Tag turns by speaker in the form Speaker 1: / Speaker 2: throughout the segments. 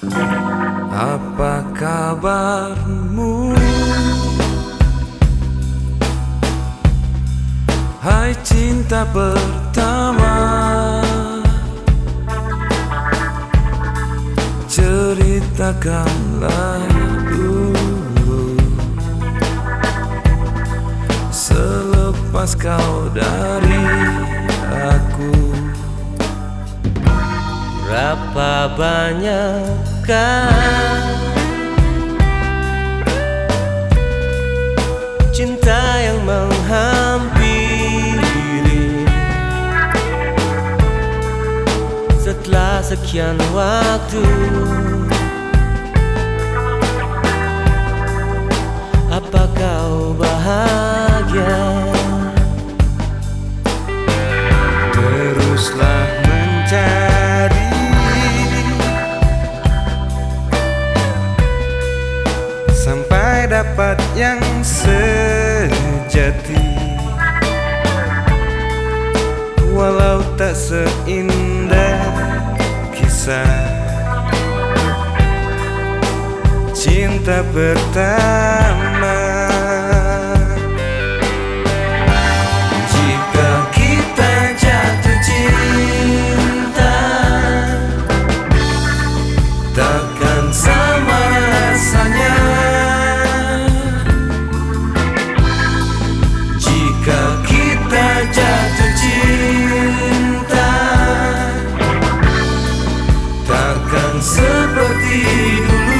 Speaker 1: Apa kabarmu? Hai cinta pertama, ceritakanlah dulu selepas kau dari aku.
Speaker 2: Berapa banyakkah cinta yang menghampiri setelah sekian waktu? Apa kau bahagia?
Speaker 1: Teruslah mencari sampai dapat yang sejati, walau tak seindah kisah cinta pertama. Jika kita jatuh cinta, takkan sama rasanya. Jika kita jatuh cinta, takkan seperti dulu.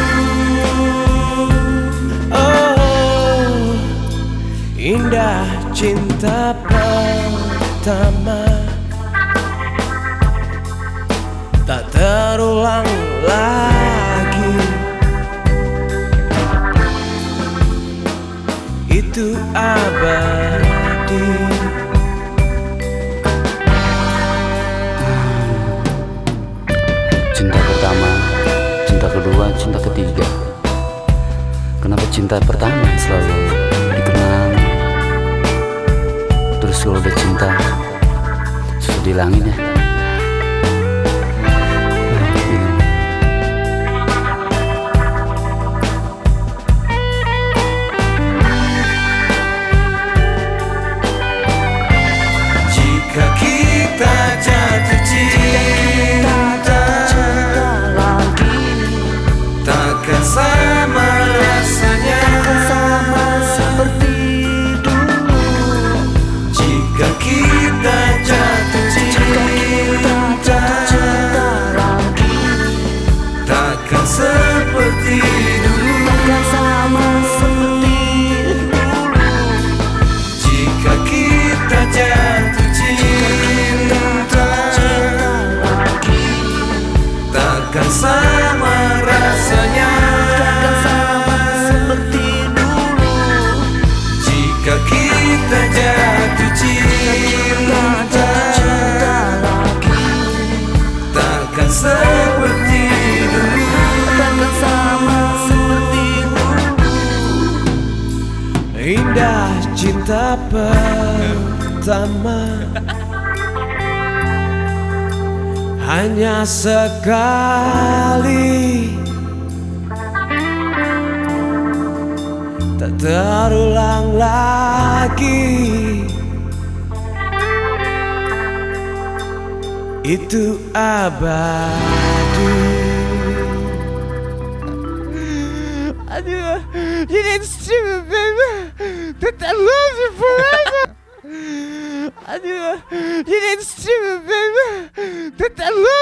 Speaker 2: Oh, indah cinta pertama, tak terulang lagi. Itu abadi.
Speaker 3: Cinta pertama, cinta kedua, cinta ketiga. Kenapa cinta pertama yang selalu dikenang? Terus kalau udah cinta susah dihilangin ya. Bingung.
Speaker 1: Jika kita jatuh cinta, takkan sama rasanya.
Speaker 2: Seperti dulu.
Speaker 1: Jika kita jatuh cinta, takkan seperti dulu. Jika kita jatuh cinta, takkan sama rasanya. Jika kita jatuh cinta, takkan seperti dulu.
Speaker 2: Indah cinta pertama, hanya sekali, tak terulang lagi. Itu abadi.
Speaker 4: Aduh, you didn't stupid, baby. That I love you forever. Aduh, you didn't stupid, baby. That I love